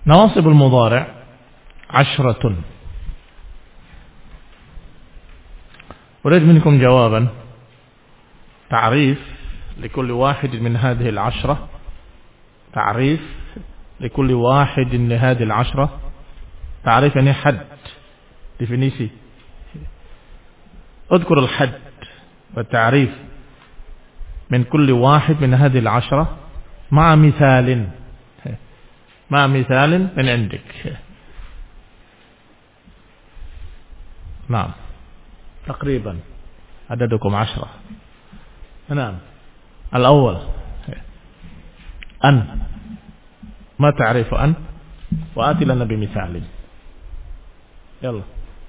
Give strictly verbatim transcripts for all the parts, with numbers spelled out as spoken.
نواصب المضارع عشرة. أريد منكم جوابا تعريف لكل واحد من هذه العشرة، تعريف لكل واحد من هذه العشرة، تعريف يعني حد، definisi. اذكر الحد والتعريف من كل واحد من هذه العشرة مع مثال، مع مثال من عندك. نعم تقريبا عددكم عشرة. نعم الأول أن، ما تعرف أن؟ وآتي لنا بمثال. يلا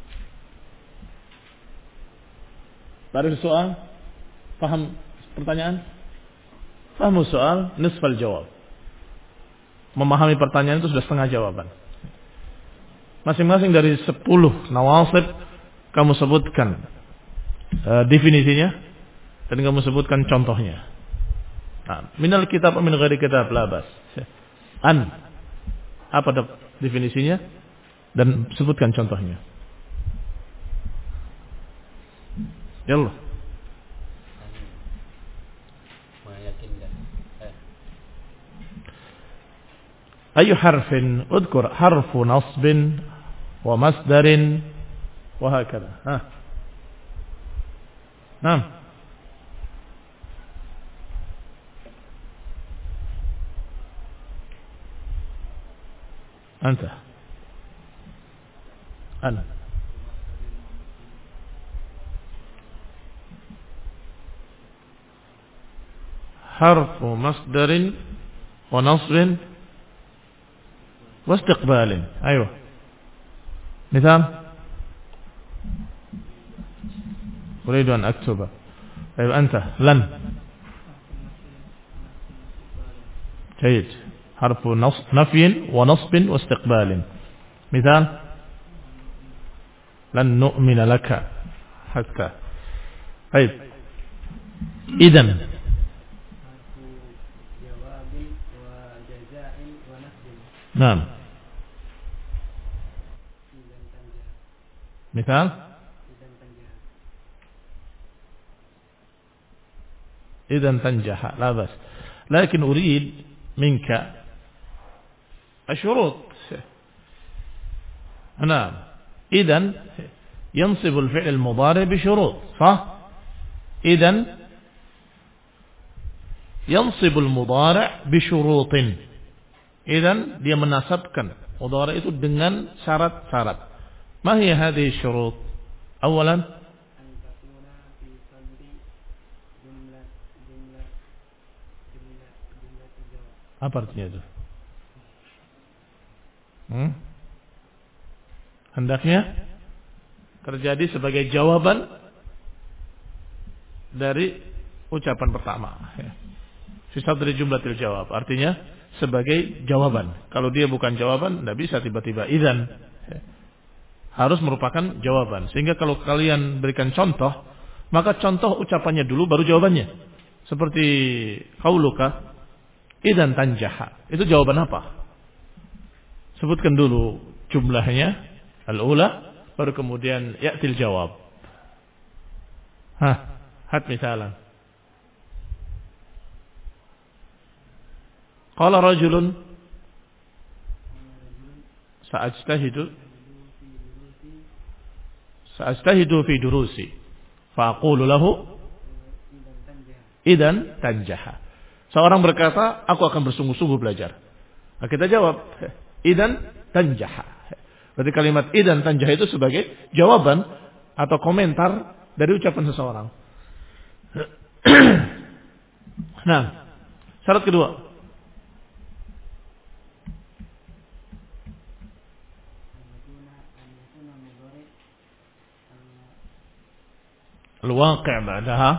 تعرف السؤال؟ فهم pertanyaan? Fahmu soal nisfal jawab. Memahami pertanyaan itu sudah setengah jawaban. Masing-masing dari sepuluh nawasib kamu sebutkan uh, definisinya dan kamu sebutkan contohnya. Nah, minal kitab min ghairi kitab labas. An, apa definisinya dan sebutkan contohnya. Yallah. أي حرف اذكر حرف نصب ومصدر وهكذا. ها نعم أنت أنا حرف مصدر ونصب واستقبال. أيوة مثال أريد أن أكتب. أيوة أنت لن. جيد حرف نفي ونصب واستقبال. مثال لن نؤمن لك حتى. طيب إذن نعم مثال إذا تنجح لا بس، لكن أريد منك الشروط. نعم إذا ينصب الفعل المضارع بشروط، صح؟ إذا ينصب المضارع بشروط. Idzan dia menasabkan mudhari itu dengan syarat-syarat. Ma hiya hadhihi syurut? Awalan apa artinya itu? Hmm? Hendaknya terjadi sebagai jawaban dari ucapan pertama. Sisa dari jumlatil jawab, artinya sebagai jawaban. Kalau dia bukan jawaban, tidak bisa tiba-tiba idzan. Harus merupakan jawaban. Sehingga kalau kalian berikan contoh, maka contoh ucapannya dulu baru jawabannya. Seperti qauluka idzan tanjaha. Itu jawaban apa? Sebutkan dulu jumlahnya al-ula, baru kemudian ya'til jawab. Hah, hat misalan. Qala rajulun sa'ajtahidu sa'ajtahidu fi durusi fa'aqulu lahu idzan tanjaha. Seorang berkata, aku akan bersungguh-sungguh belajar. Nah, kita jawab idzan tanjaha. Berarti kalimat idzan tanjaha itu sebagai jawaban atau komentar dari ucapan seseorang. Nah, syarat kedua, الواقع بعدها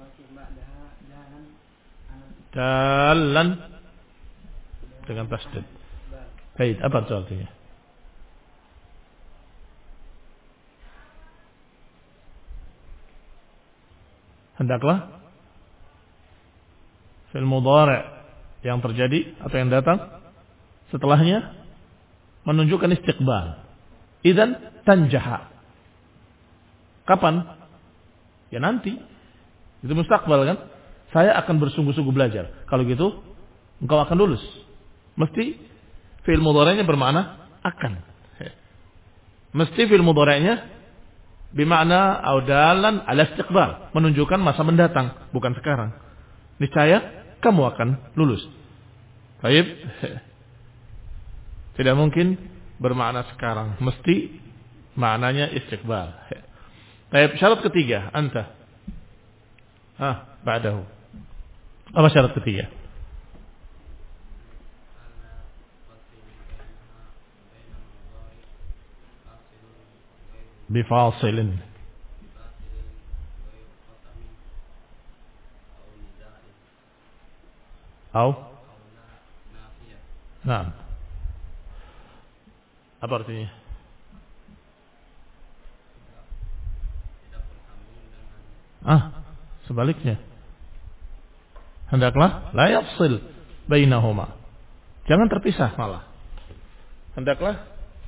dalan dengan tasdid. Baik, apa itu artinya? Hendaklah fil mudhari' yang terjadi atau yang datang setelahnya menunjukkan istiqbal. Idzan tanjaha. Kapan? Ya nanti. Itu mustaqbal kan? Saya akan bersungguh-sungguh belajar. Kalau gitu, engkau akan lulus. Mesti fi'il mudhari'nya bermakna akan. Mesti fi'il mudhari'nya bermakna audalan ala istiqbal, menunjukkan masa mendatang, bukan sekarang. Niscaya kamu akan lulus. Baik. Tidak mungkin bermakna sekarang, mesti maknanya istiqbal. Baik, syarat ketiga, anta. Ah, ba'dahu. Apa syarat ketiga? Bifasilin. Au? Nah. Apa artinya? Ah, sebaliknya. Hendaklah la yafsil bainahuma. Jangan terpisah malah. Hendaklah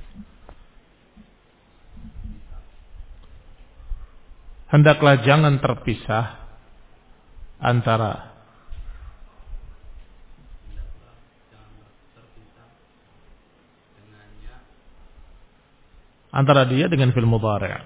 Hendaklah jangan terpisah antara antara dia dengan fi'il mudhari',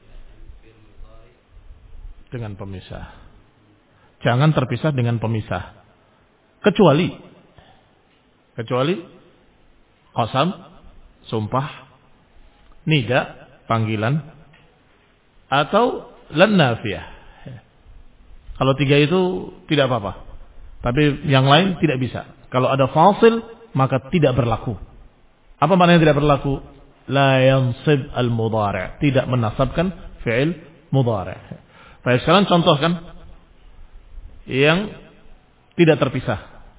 dengan pemisah. Jangan terpisah dengan pemisah. Kecuali kecuali qasam, sumpah, nida, panggilan, atau lan nafiyah. Kalau tiga itu tidak apa-apa. Tapi yang lain tidak bisa. Kalau ada fasil maka tidak berlaku. Apa maknanya tidak berlaku? La yansib al-mudhari', tidak menasabkan fi'il mudhari'. Baik, sekarang contohkan yang tidak terpisah.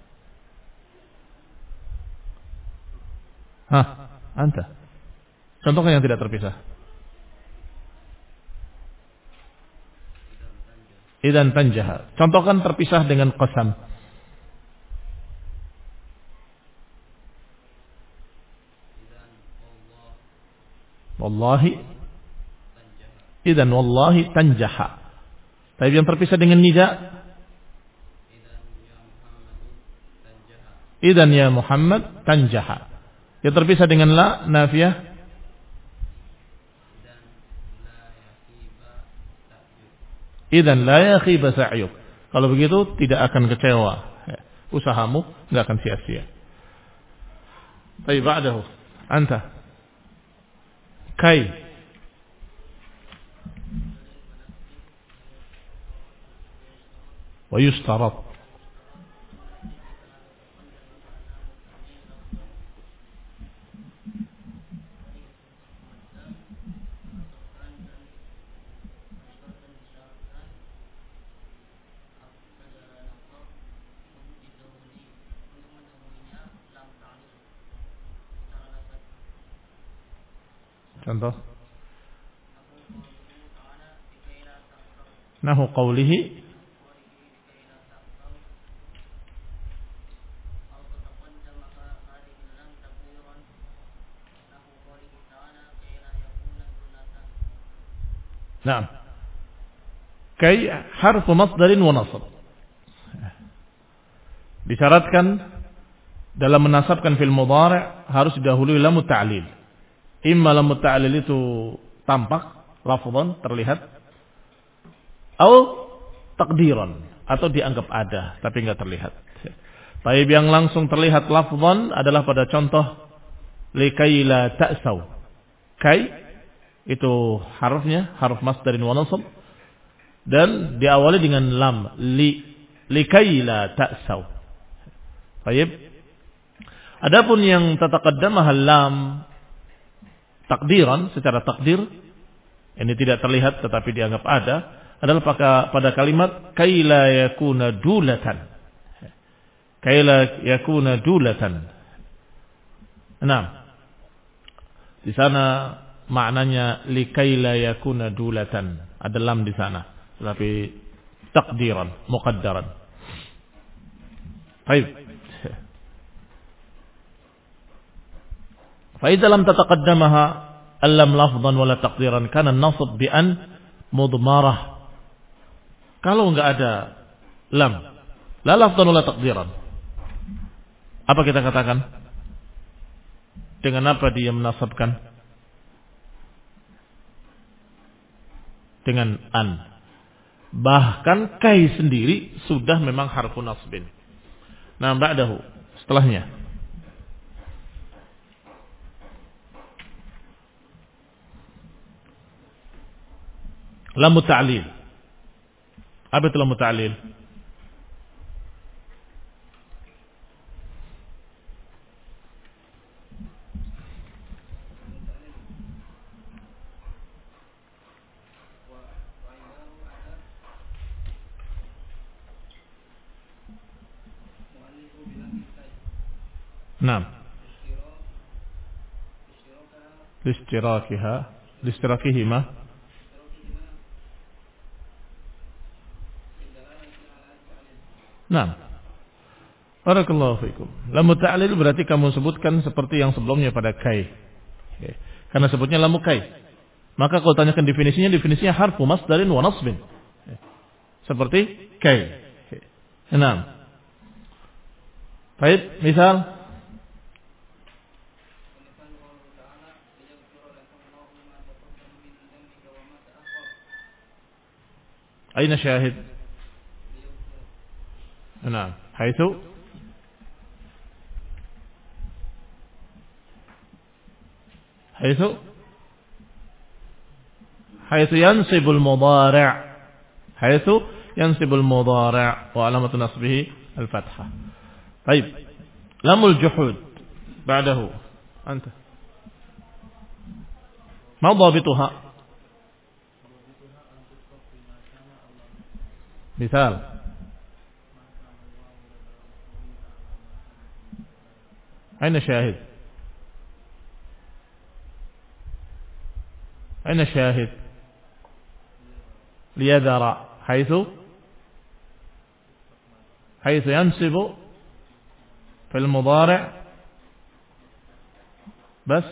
Hah, anta. Contohkan yang tidak terpisah. Idzan tanjaha. Contohkan terpisah dengan qasam. Wallahi. Idzan wallahi tanjaha. Tapi yang terpisah dengan nida. Idzan ya Muhammad tanjaha. Yang terpisah dengan la nafiyah. Idzan la yakhiba sa'yuk. Kalau begitu tidak akan kecewa. Usahamu enggak akan sia-sia. Baik, ba'dahu. Anta. Kai. Wa yustarat. Contoh. Nahu qawlihi Naam. Kai harfu masdarin wa nasab. Disyaratkan dalam menasabkan fi'il mudhari' harus didahului lam ta'lil. Imma lam ta'lil itu tampak, lafzan terlihat, atau takdiran, atau dianggap ada tapi enggak terlihat. Baik, yang langsung terlihat lafzan adalah pada contoh likai la ta'saw. Kai itu harufnya haruf masdarin wa nasab dan diawali dengan lam, li likai la ta'saw. Baik. Adapun yang tataqaddamah lam takdiran, secara takdir ini tidak terlihat tetapi dianggap ada, adalah pada, pada kalimat kaila yakuna dulatan. Kaila yakuna dulatan. Nah, di sana maknanya likaila yakuna dulatan. Ada lam di sana, tetapi takdiran, muqaddaran. Baik. Fa idza lam tataqaddamaha allam lafdhan wala taqdiran kana an-nasb bi an mudmarah. Kalau enggak ada lam, la lafdhan wala taqdiran, apa kita katakan? Dengan apa dia menasabkan? Dengan an. Bahkan kai sendiri sudah memang harfu nasbin. Nah, ba'dahu, setelahnya. Lam ta'lil. Apa itu lam ta'lil? Naam. Listirakiha, listirakihima. Naam. Barakallahu fikum. Lamu ta'lil berarti kamu sebutkan seperti yang sebelumnya pada kai. Karena sebutnya lamu kai. Maka kalau tanyakan definisinya, definisinya harfu masdarin wa nasbin. Seperti kai. Naam. Baik, misal أين شاهد؟ نعم حيث حيث حيث ينصب المضارع حيث ينصب المضارع وعلامة نصبه الفتحة. طيب لام الجحود بعده أنت ما ضابطها؟ مثال أين شاهد؟ أين شاهد؟ ليذر حيث حيث ينصب في المضارع بس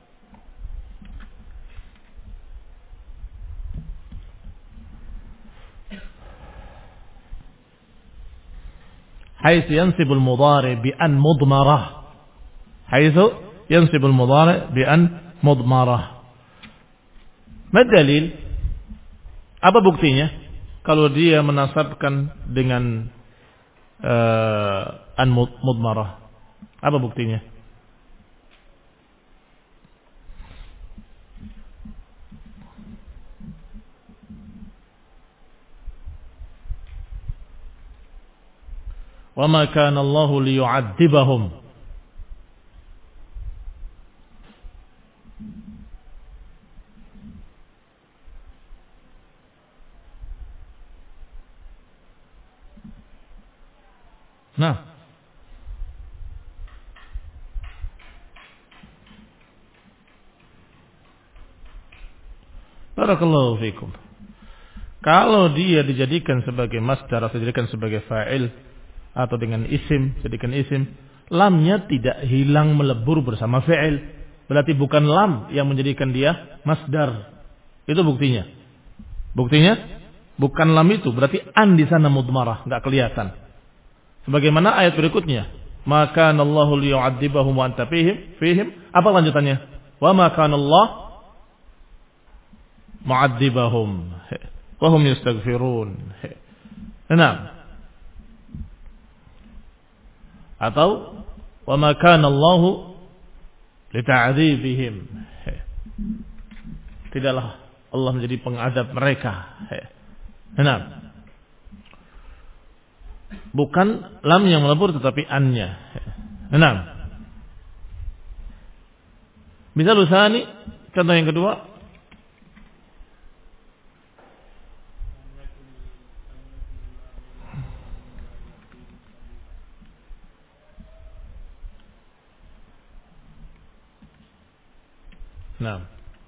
حيث ينصب المضارع بأن مضمرة حيث ينصب المضارع بأن مضمرة. ما الدليل? Apa buktinya? Kalau dia menasabkan dengan uh, an mudmarah, apa buktinya? وَمَا كَانَ اللَّهُ لِيُعَذِّبَهُمْ. Nah, barakallahu fikum. Kalau dia dijadikan sebagai masdar atau dijadikan sebagai fa'il atau dengan isim, jadikan isim, lamnya tidak hilang melebur bersama fi'il. Berarti bukan lam yang menjadikan dia masdar. Itu buktinya. Buktinya bukan lam itu, berarti an di sana mudmarah, enggak kelihatan. Sebagaimana ayat berikutnya, maka Allahu liyu'adzibahum wa anta fihim, fihim. Apa lanjutannya? Wa ma kana Allah mu'adzibahum wa hum yastaghfirun. Nah, atau wa ma kana Allahu lita'dzibihim. Tidaklah Allah menjadi pengadab mereka. Nah, bukan lam yang melebur tetapi an-nya. Nah, misal usani, contoh yang kedua, nah,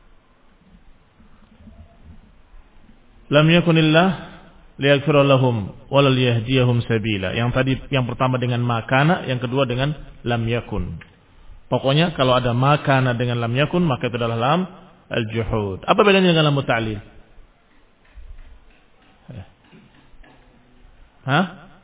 lam yakunillah liyaghfira lahum wa la liyahdiyahum sabila. Yang tadi yang pertama dengan makana, yang kedua dengan lam yakun. Pokoknya kalau ada makana dengan lam yakun maka itu adalah lam al-juhud. Apa bedanya dengan lam ta'lil? Hah?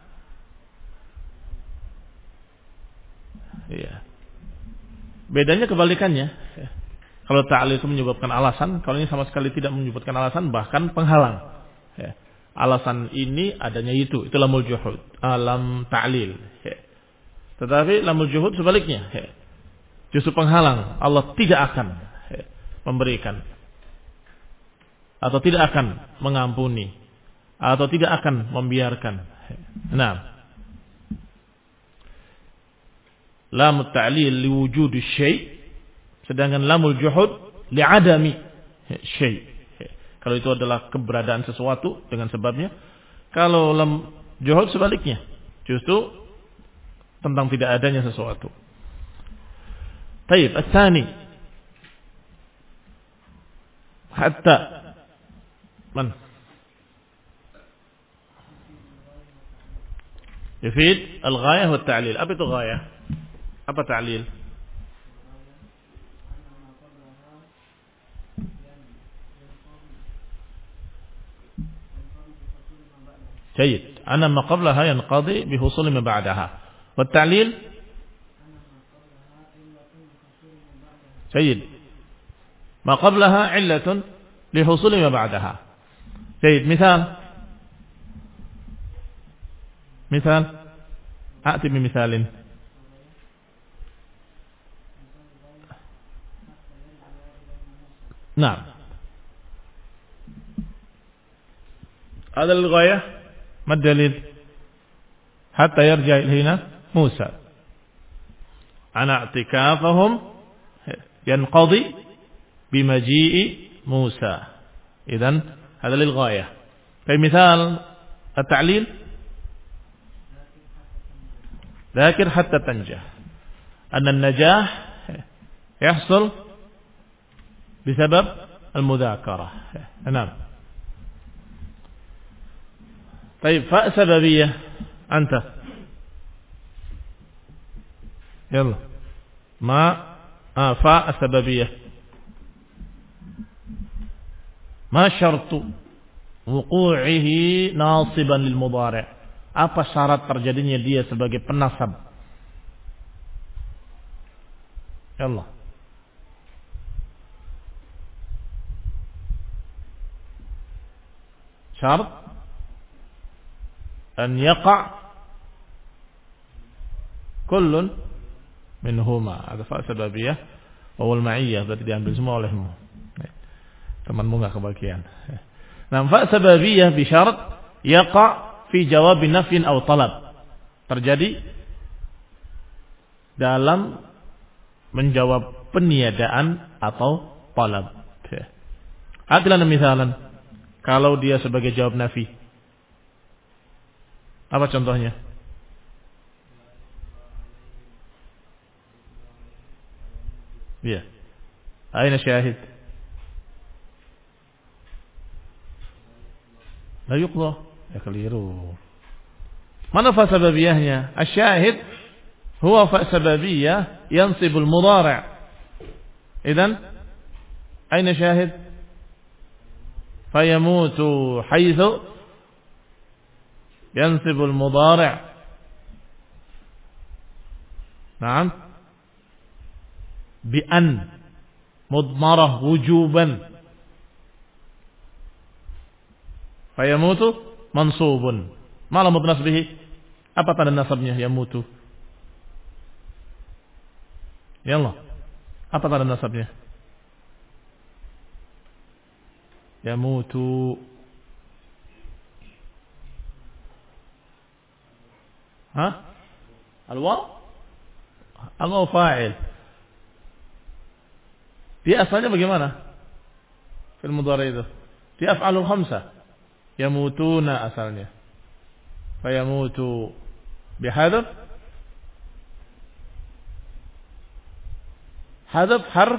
Iya. Bedanya kebalikannya. Kalau ta'lil itu menyebabkan alasan, kalau ini sama sekali tidak menyebabkan alasan, bahkan penghalang. Alasan ini adanya itu, itu lamul juhud, alam ta'lil. Tetapi lamul juhud sebaliknya, justru penghalang. Allah tidak akan memberikan, atau tidak akan mengampuni, atau tidak akan membiarkan. Nah, lamul ta'lil liwujudi syai', sedangkan lamul juhud li'adami syai'. Kalau itu adalah keberadaan sesuatu dengan sebabnya. Kalau lam juhud sebaliknya, justru tentang tidak adanya sesuatu. Taib, as-sani. Hatta man yufid al-ghayah wa at-ta'lil. Apa itu ghayah? Apa ta'lil? جيد. أن ما قبلها ينقضي بحصول ما بعدها. والتعليل جيد. ما قبلها علة لحصول ما بعدها. جيد. مثال مثال أأتي بمثال. نعم. هذا الغاية. ما الدليل؟ حتى يرجع إلينا موسى أن اعتكافهم ينقضي بمجيء موسى. إذن هذا للغاية. في مثال التعليل ذاكر حتى تنجح. أن النجاح يحصل بسبب المذاكرة. نعم. طيب فاء سببية أنت يلا ما آه فاء سببية ما شرط وقوعه ناصبا للمضارع. Apa syarat terjadinya dia sebagai penasab? Yalla. Syarat أن يقع كل منهما. هذا فاء سببية وهو المعية. Berarti diambil semua olehmu. Temanmu enggak kebagian. Nah, fa sababiyah bisyarat yaqa fi jawab nafyin aw talab. Terjadi dalam menjawab peniadaan atau talab. Atilan misalan. Kalau dia sebagai jawab nafi. Apa contohnya? Iya. Aina syahid? La yuqda. Ya keliru. Mana fa sababiyahnya? Asy-syahid huwa fa sababiyah yansibul mudhari'. Idzan aina syahid? Fayamutu haitsu ينصب المضارع. نعم بأن مضمرة وجوبا فيموت منصوب. ما لم يضنس به. Apa tanda nasabnya yamutu? Yallah. Apa tanda nasabnya? Yamutu. ها الواو الواو فاعل. Dia asalnya bagaimana? Fil mudhari itu. Dia af'alul khamsah. Yamutuna asalnya. Fayamutu bihadaf hadaf harf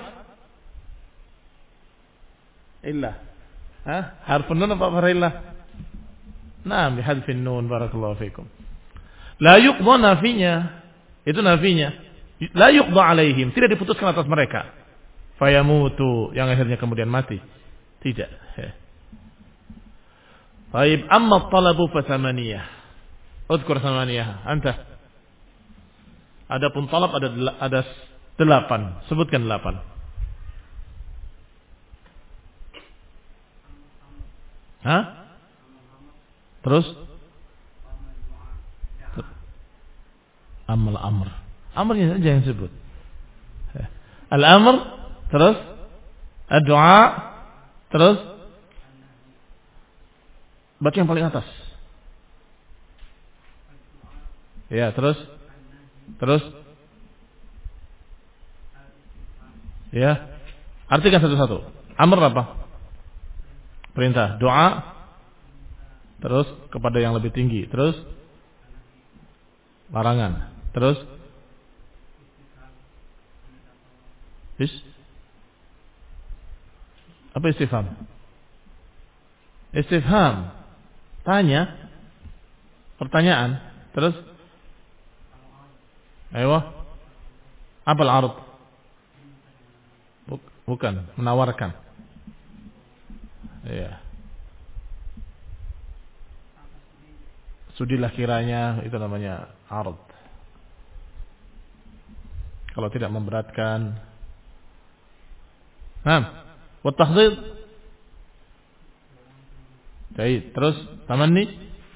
illa. Ha? Harf nun apa harf illa? Naam bihadfin nun. Barakallahu fikum. La yuqdha nafinya. Itu nafinya. La yuqda alaihim, tidak diputuskan atas mereka. Fayamutu, yang akhirnya kemudian mati. Tidak. Baik, amma talabu fasamaniyah. Udhkur samaniyah, anta. Adapun talab ada ada delapan, sebutkan delapan. Hah? Terus? Amal amr. Amrnya saja yang sebut. Al-amr, terus ad-du'a, terus baca yang paling atas. Ya, terus terus ya. Artikan satu-satu. Amr apa? Perintah. Doa, terus kepada yang lebih tinggi, terus larangan, terus is apa istifham? Istifham, tanya, pertanyaan, terus ayo, apa al-ard? Bukan, menawarkan. Ya. Sudilah kiranya, itu namanya ard. Kalau tidak memberatkan. Nah, wa tahdid. Baik, terus tamanni.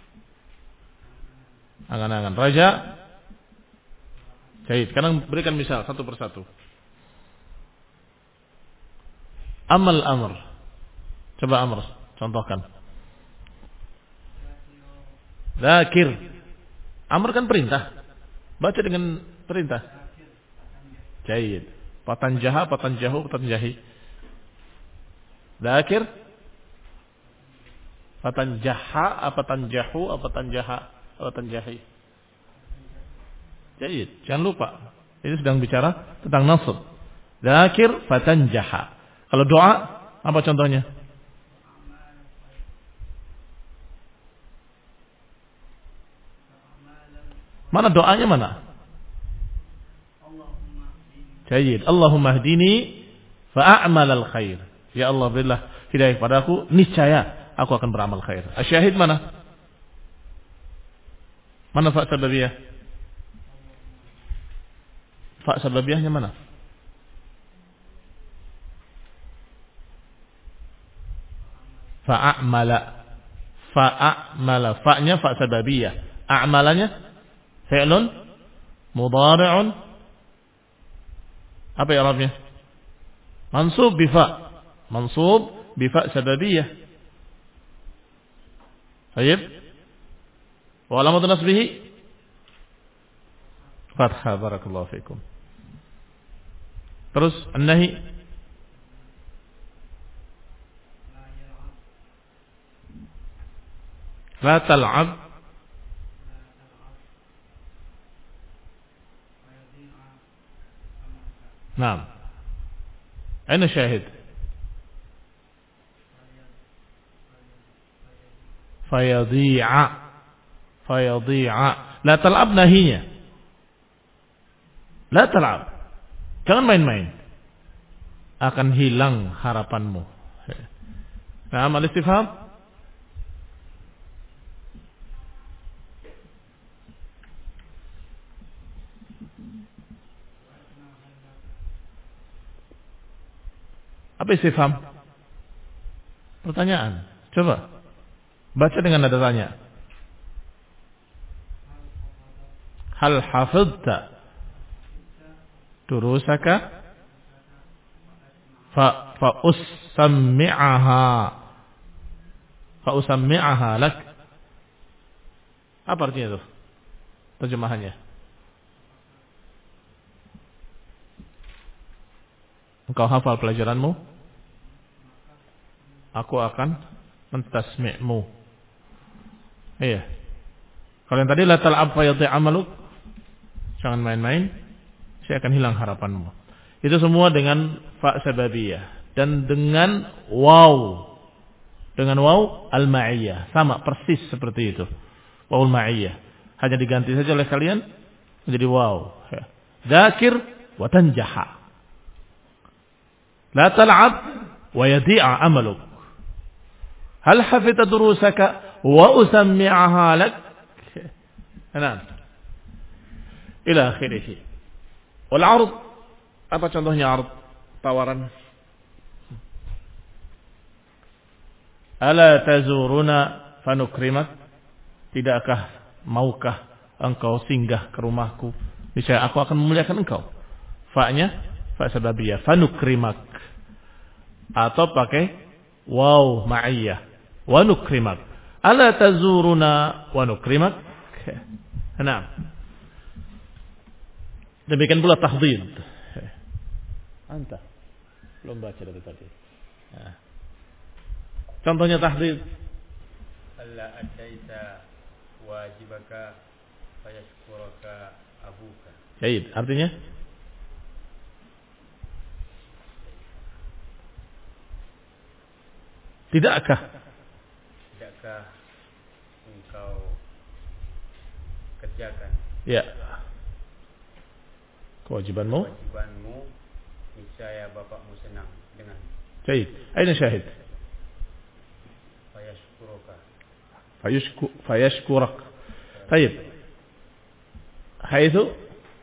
Angan-angan, raja. Baik, sekarang berikan misal satu persatu. Amal amr. Coba amr, contohkan. Zakir. Amr kan perintah. Baca dengan perintah. Jayid. Patanjaha, patanjahu, patanjahi. Zakir. Patanjaha, apa tanjahu, apa tanjaha, apa tanjahi. Jayid. Jangan lupa. Ini sedang bicara tentang nasab. Zakir, patanjaha. Kalau doa, apa contohnya? Mana doanya mana? Jayid. Allahumma hdini fa'amal al-khair. Ya Allah, berilah hidayah padaku, niscaya aku akan beramal khair. Asyahid mana? Mana fa' sababiyah? Fa' sababiyahnya mana? Fa'amala. Fa'amala. Fa'nya fa' sababiyah. A'malanya fi'lun mudhari'un, apa i'rabnya? Mansub bi fa. Mansub bi fa sababiyah. Baik. Wa alamat nasbihi fathah, barakallahu fikum. Terus an-nahi la tal'ab. Naam. Aina syahid? Fayadhi'a. Fayadhi'a. La tal'ab nahinya. La tal'ab. Jangan main-main. Akan hilang harapanmu. Naam, al-istifham. Apa istifham? Pertanyaan. Coba baca dengan nada tanya. Hal hafidta durusaka fa fa usammi'aha fa usammi'aha lak. Apa artinya itu? Terjemahannya. Engkau hafal pelajaranmu, aku akan mentasmi'mu. Iya. Kalau yang tadi la tal'ab fa yadhi' amaluk, jangan main-main, saya akan hilang harapanmu. Itu semua dengan fa sababiyah dan dengan waw. Dengan waw al-ma'iyah, sama persis seperti itu. Waw al-ma'iyah. Hanya diganti saja oleh kalian menjadi waw. Dzakir wa tanjaha. La tal'ab wa yadi'a amaluk. Hal hafidta durusaka wa usammi'aha lak? Nah. Ila akhirih. Wal 'ard, apa contohnya 'ard? Tawaran. Ala tazuruna fanukrimak? Tidakkah maukah engkau singgah ke rumahku? Niscaya aku akan memuliakan engkau. Fa-nya fa sababiyah, fanukrimak. Atau pakai waw ma'iyah, wa nukrimak. Ala tazuruna wa nukrimak? Nah. Demikian pula tahdid. Anta belum baca dari tadi. Nah. Contohnya tahdid. Alla addaita wajibaka fayashkuraka abuka. Baik, artinya tidakkah tidakkah engkau kerjakan ya kewajibanmu kewajibanmu niscaya bapakmu senang dengan. Baik, aina syahid? Fayashkuruka. Fayashku fayashkurak. Baik. Haitsu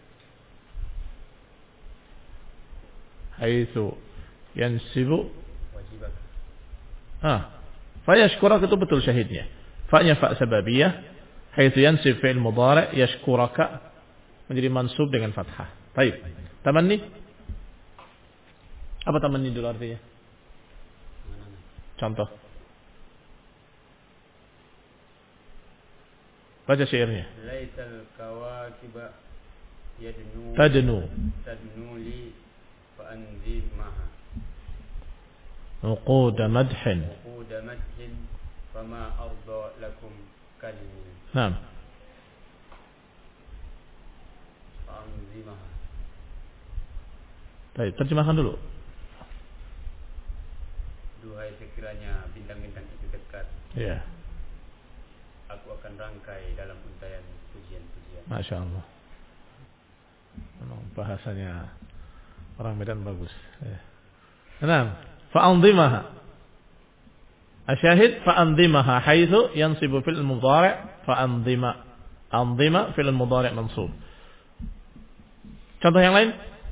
haitsu yansibu wajibaka. Ah. Fayashkurak itu betul syahidnya. Fa-nya fa sababiyah, haitsu yansib fi'il mudhari' yashkuraka menjadi mansub dengan fathah. Baik. Tamanni? Apa tamanni dulu artinya? Contoh. Baca syairnya. Laisal kawakiba yadnu Tadnu tadnu li fa anzimaha. Uqud madhin. Uqud madhin fama arda lakum kalimi. Naam. Fa anzimaha. Baik, terjemahkan dulu. Duhai sekiranya bintang-bintang itu dekat. Ya. Aku akan rangkai dalam untaian pujian-pujian. Masya Allah. Memang bahasanya orang Medan bagus. Ya. Naam. Fa'anzimaha. Asyahid fa'anzimaha haitsu yansibu fil mudhari' fa'anzima. Anzima fil mudhari' mansub. Contoh yang lain?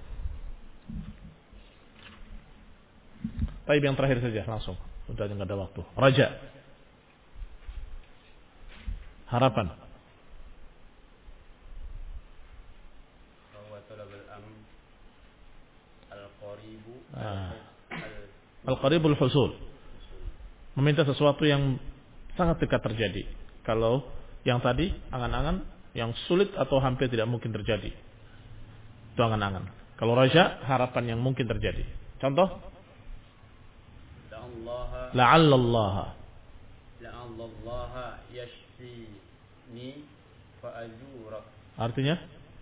Baik, yang terakhir saja langsung. Sudah enggak ada waktu. Raja. Harapan. Bahwa talabul am al-qaribu Al-qaribul husul. Meminta sesuatu yang sangat dekat terjadi. Kalau yang tadi angan-angan, yang sulit atau hampir tidak mungkin terjadi. Itu angan-angan. Kalau raja, harapan yang mungkin terjadi. Contoh? La'allallaha La'allallaha yashfini fa'azurak. Artinya?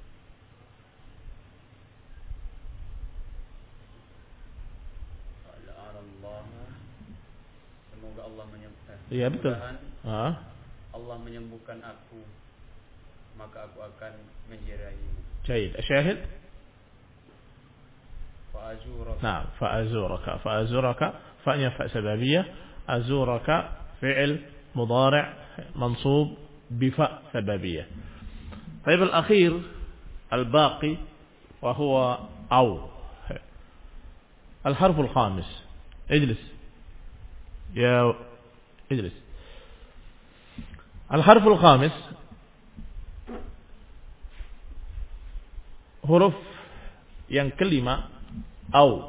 La'allallaha, semoga Allah menyembuhkan. Iya betul. Ah. Allah menyembuhkan aku, maka aku akan menjeraimu. Baik, syahid. Fa'azuraka. Nah, fa'azuraka. Fa'azuraka fa'nya fa' sababiyah. Azuraka fi'il mudhari' mansub bifa' sababiyah. Baik, al-akhir al-baqi wa huwa aw. الحرف الخامس. اجلس يا اجلس. الحرف الخامس huruf yang kelima au.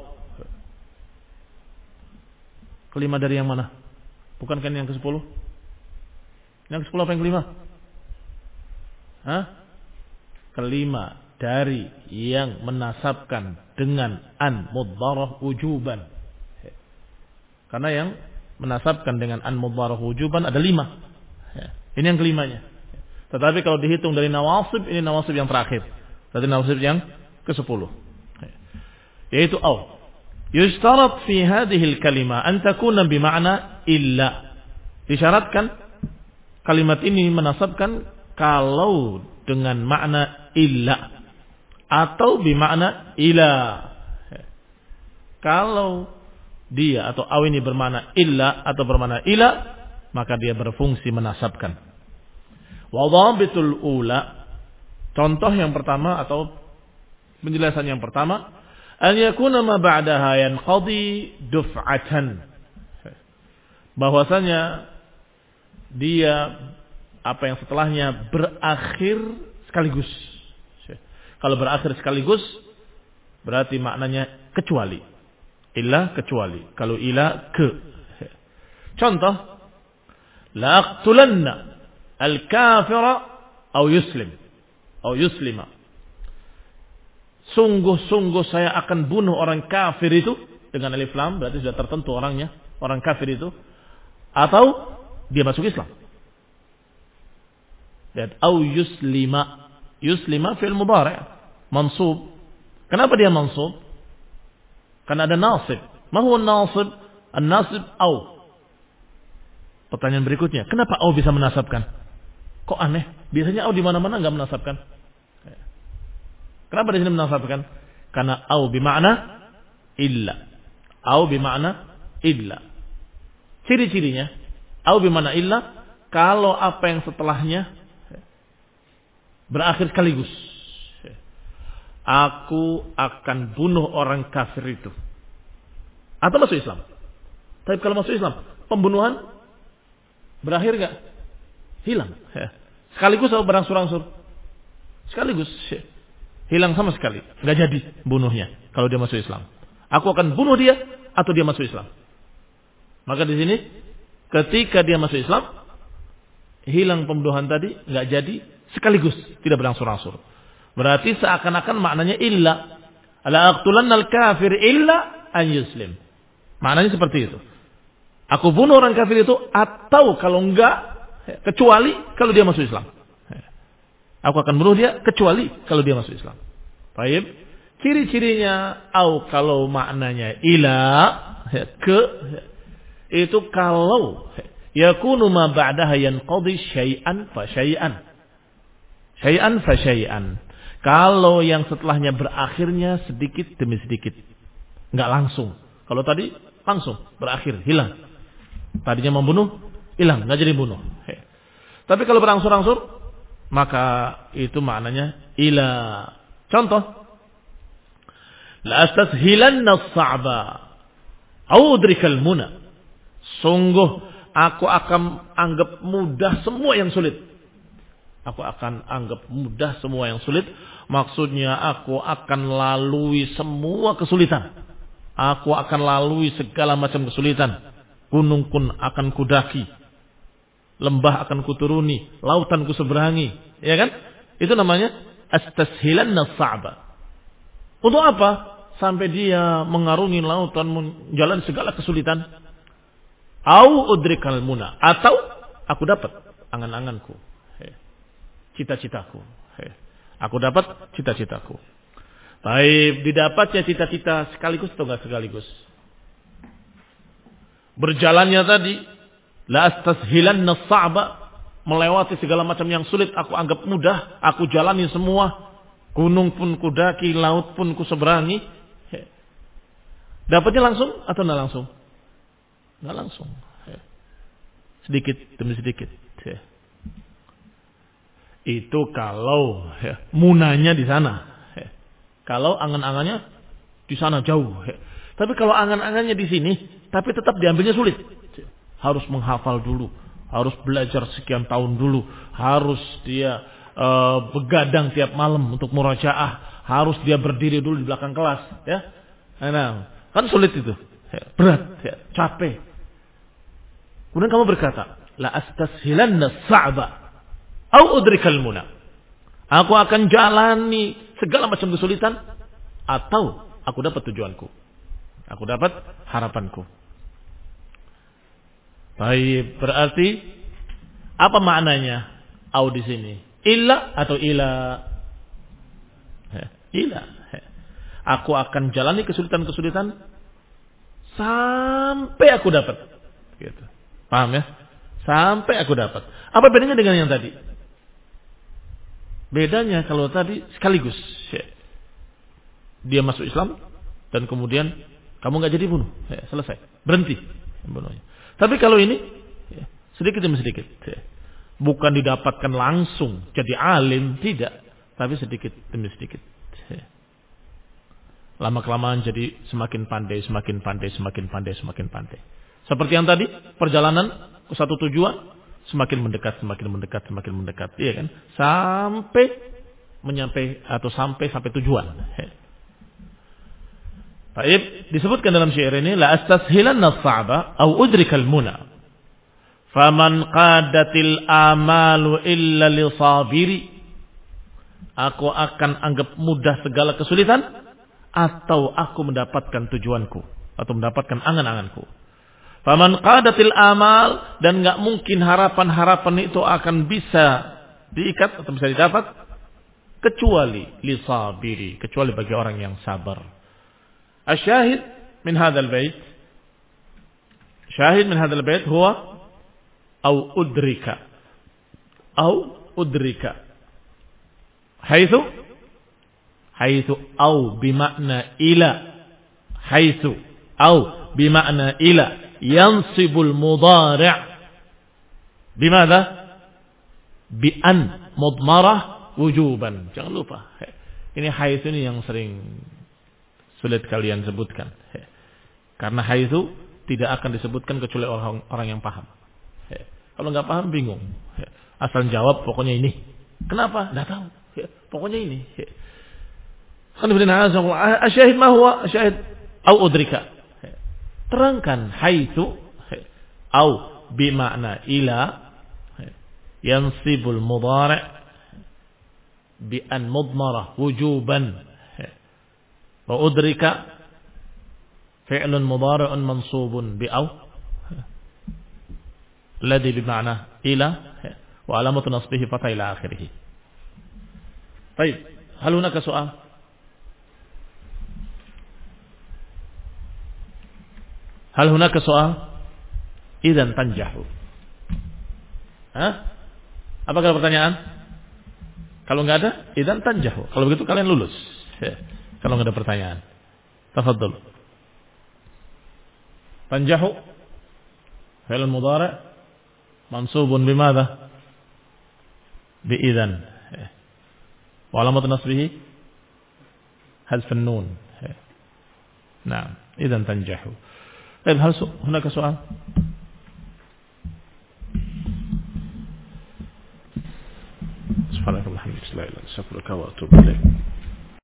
Kelima dari yang mana? Bukankah yang ke sepuluh? Yang ke sepuluh apa yang kelima? Hah? Kelima dari yang menasabkan dengan an mudharah wujuban. Karena yang menasabkan dengan an mudharah wujuban ada lima. Ini yang kelimanya. Tetapi kalau dihitung dari nawasib, ini nawasib yang terakhir. Berarti nawasib yang ke sepuluh. Yaitu au. Yushtarat fi hadhihi al-kalimah an takuna bima'na illa. Disyaratkan kalimat ini menasabkan kalau dengan makna illa. atau bimakna ila. Kalau dia atau aw ini bermakna illa atau bermakna ila, maka dia berfungsi menasabkan. Wa dhabitul ula, contoh yang pertama atau penjelasan yang pertama, an yakuna ma ba'daha yanqadi duf'atan. Bahwasanya dia apa yang setelahnya berakhir sekaligus. Kalau berakhir sekaligus berarti maknanya kecuali. Illa kecuali. Kalau ila ke. Contoh, la aqtulanna al-kafira au yuslim au yuslima. Sungguh-sungguh saya akan bunuh orang kafir itu, dengan alif lam berarti sudah tertentu orangnya, orang kafir itu, atau dia masuk Islam. Lihat, au yuslima. Yuslima fi'il mudhari' mansub. Kenapa dia mansub? Karena ada nasib. Ma huwa nasib? An-nasib au. Pertanyaan berikutnya, kenapa au bisa menasabkan? Kok aneh? Biasanya au di mana-mana enggak menasabkan. Kenapa di sini menasabkan? Karena au bermakna illa. Au bermakna illa. Ciri-cirinya, au bermakna illa kalau apa yang setelahnya berakhir sekaligus. Aku akan bunuh orang kafir itu. Atau masuk Islam. Tapi kalau masuk Islam, pembunuhan berakhir enggak? Hilang. Sekaligus atau berangsur-angsur? Sekaligus. Hilang sama sekali. Enggak jadi bunuhnya kalau dia masuk Islam. Aku akan bunuh dia atau dia masuk Islam. Maka di sini ketika dia masuk Islam, hilang pembunuhan tadi, enggak jadi sekaligus, tidak berangsur-angsur. Berarti seakan-akan maknanya illa. La aqtulannal kafir illa an yuslim. Maknanya seperti itu. Aku bunuh orang kafir itu atau kalau enggak, kecuali kalau dia masuk Islam. Aku akan bunuh dia kecuali kalau dia masuk Islam. Baik. Ciri-cirinya au kalau maknanya ila ke, itu kalau yakunu ma ba'daha yanqadi syai'an fa syai'an. Syai'an fa syai'an. Kalau yang setelahnya berakhirnya sedikit demi sedikit. Enggak langsung. Kalau tadi langsung berakhir, hilang. Tadinya membunuh, hilang, enggak jadi bunuh. Tapi kalau berangsur-angsur, maka itu maknanya ila. Contoh, la astashilanna as-sa'ba au udrikal muna. Sungguh aku akan anggap mudah semua yang sulit. Aku akan anggap mudah semua yang sulit. Maksudnya aku akan lalui semua kesulitan. Aku akan lalui segala macam kesulitan. Gunung pun akan kudaki. Lembah akan kuturuni. Lautan kuseberangi. Ya kan? Itu namanya astashilanna as-sa'ba. Untuk apa? Sampai dia mengarungi lautan, menjalani segala kesulitan. Au udrikal muna. Atau aku dapat angan-anganku. Cita-citaku. Aku dapat cita-citaku. Baik, didapatnya cita-cita sekaligus atau enggak sekaligus? Berjalannya tadi, la astashilanna as-sa'ba, melewati segala macam yang sulit aku anggap mudah, aku jalani semua. Gunung pun kudaki, laut pun kuseberangi. Dapatnya langsung atau enggak langsung? Enggak langsung. Sedikit demi sedikit. Itu kalau ya, munanya di sana. Ya. Kalau angan-angannya di sana jauh. Ya. Tapi kalau angan-angannya di sini, tapi tetap diambilnya sulit. Ya. Harus menghafal dulu, harus belajar sekian tahun dulu, harus dia uh, begadang tiap malam untuk murajaah, harus dia berdiri dulu di belakang kelas. Ya, nah, kan sulit itu, ya. Berat, ya. Capek. Kemudian kamu berkata, la astashilanna as-sa'ba au udrikal muna. Aku akan jalani segala macam kesulitan atau aku dapat tujuanku. Aku dapat harapanku. Baik, berarti apa maknanya au di sini? Illa atau ila? Ila. Aku akan jalani kesulitan-kesulitan sampai aku dapat. Gitu. Paham ya? Sampai aku dapat. Apa bedanya dengan yang tadi? Bedanya kalau tadi sekaligus. dia masuk Islam dan kemudian kamu nggak jadi bunuh, ya, selesai, berhenti bunuhnya. Tapi kalau ini ya, sedikit demi sedikit, ya. Bukan didapatkan langsung jadi alim, tidak, tapi sedikit demi sedikit. Ya. Lama kelamaan jadi semakin pandai, semakin pandai, semakin pandai, semakin pandai. Seperti yang tadi, perjalanan ke satu tujuan semakin mendekat, semakin mendekat, semakin mendekat, iya kan? Sampai menyampai atau sampai sampai tujuan. Baik, disebutkan dalam syair ini, la astashilanna as-sa'ba aw udrikal muna. Faman qadatil amalu illa li sabiri. Aku akan anggap mudah segala kesulitan atau aku mendapatkan tujuanku atau mendapatkan angan-anganku. Faman qadatil amal, dan enggak mungkin harapan-harapan itu akan bisa diikat atau bisa didapat kecuali li sabiri, kecuali bagi orang yang sabar. Asyahid min hadzal bait, syahid min hadzal bait huwa au udrika au udrika haitsu haitsu au bimakna ila haitsu au bimakna ila yansibul mudhari' bimadha bi an mudmarah wujuban. Jangan lupa, ini haitsu ini yang sering sulit kalian sebutkan, karena haitsu tidak akan disebutkan kecuali orang orang yang paham. Kalau nggak paham bingung. Asal jawab pokoknya ini. Kenapa? Nggak tahu. Pokoknya ini. Asyahid ma huwa asyahid au udrika. Terangkan haitsu au bimakna ila yansibul mudhari' bi an mudmarah wujuban. Wa udrika fi'lun mudhari'un mansubun bi au الذي بمعنى إلى وعلامة نصبه فتح إلى آخره. طيب هل هناك سؤال؟ هل هناك سؤال؟ إذا تنجحوا. Hah? Apakah ada pertanyaan? Kalau nggak ada, idzan tanjahu. Kalau begitu kalian lulus. Kalau nggak ada pertanyaan, tafadhal. Tanjahu fi'l mudhari' mansubun bimadha? Bi'idzan. Wa alamat nasbihi hadf an-nun. Naam, idzan tanjahu. Baik, hal hunaka soal? Subhanallah, alhamdulillah, astaghfiruka wa atubu ilaik.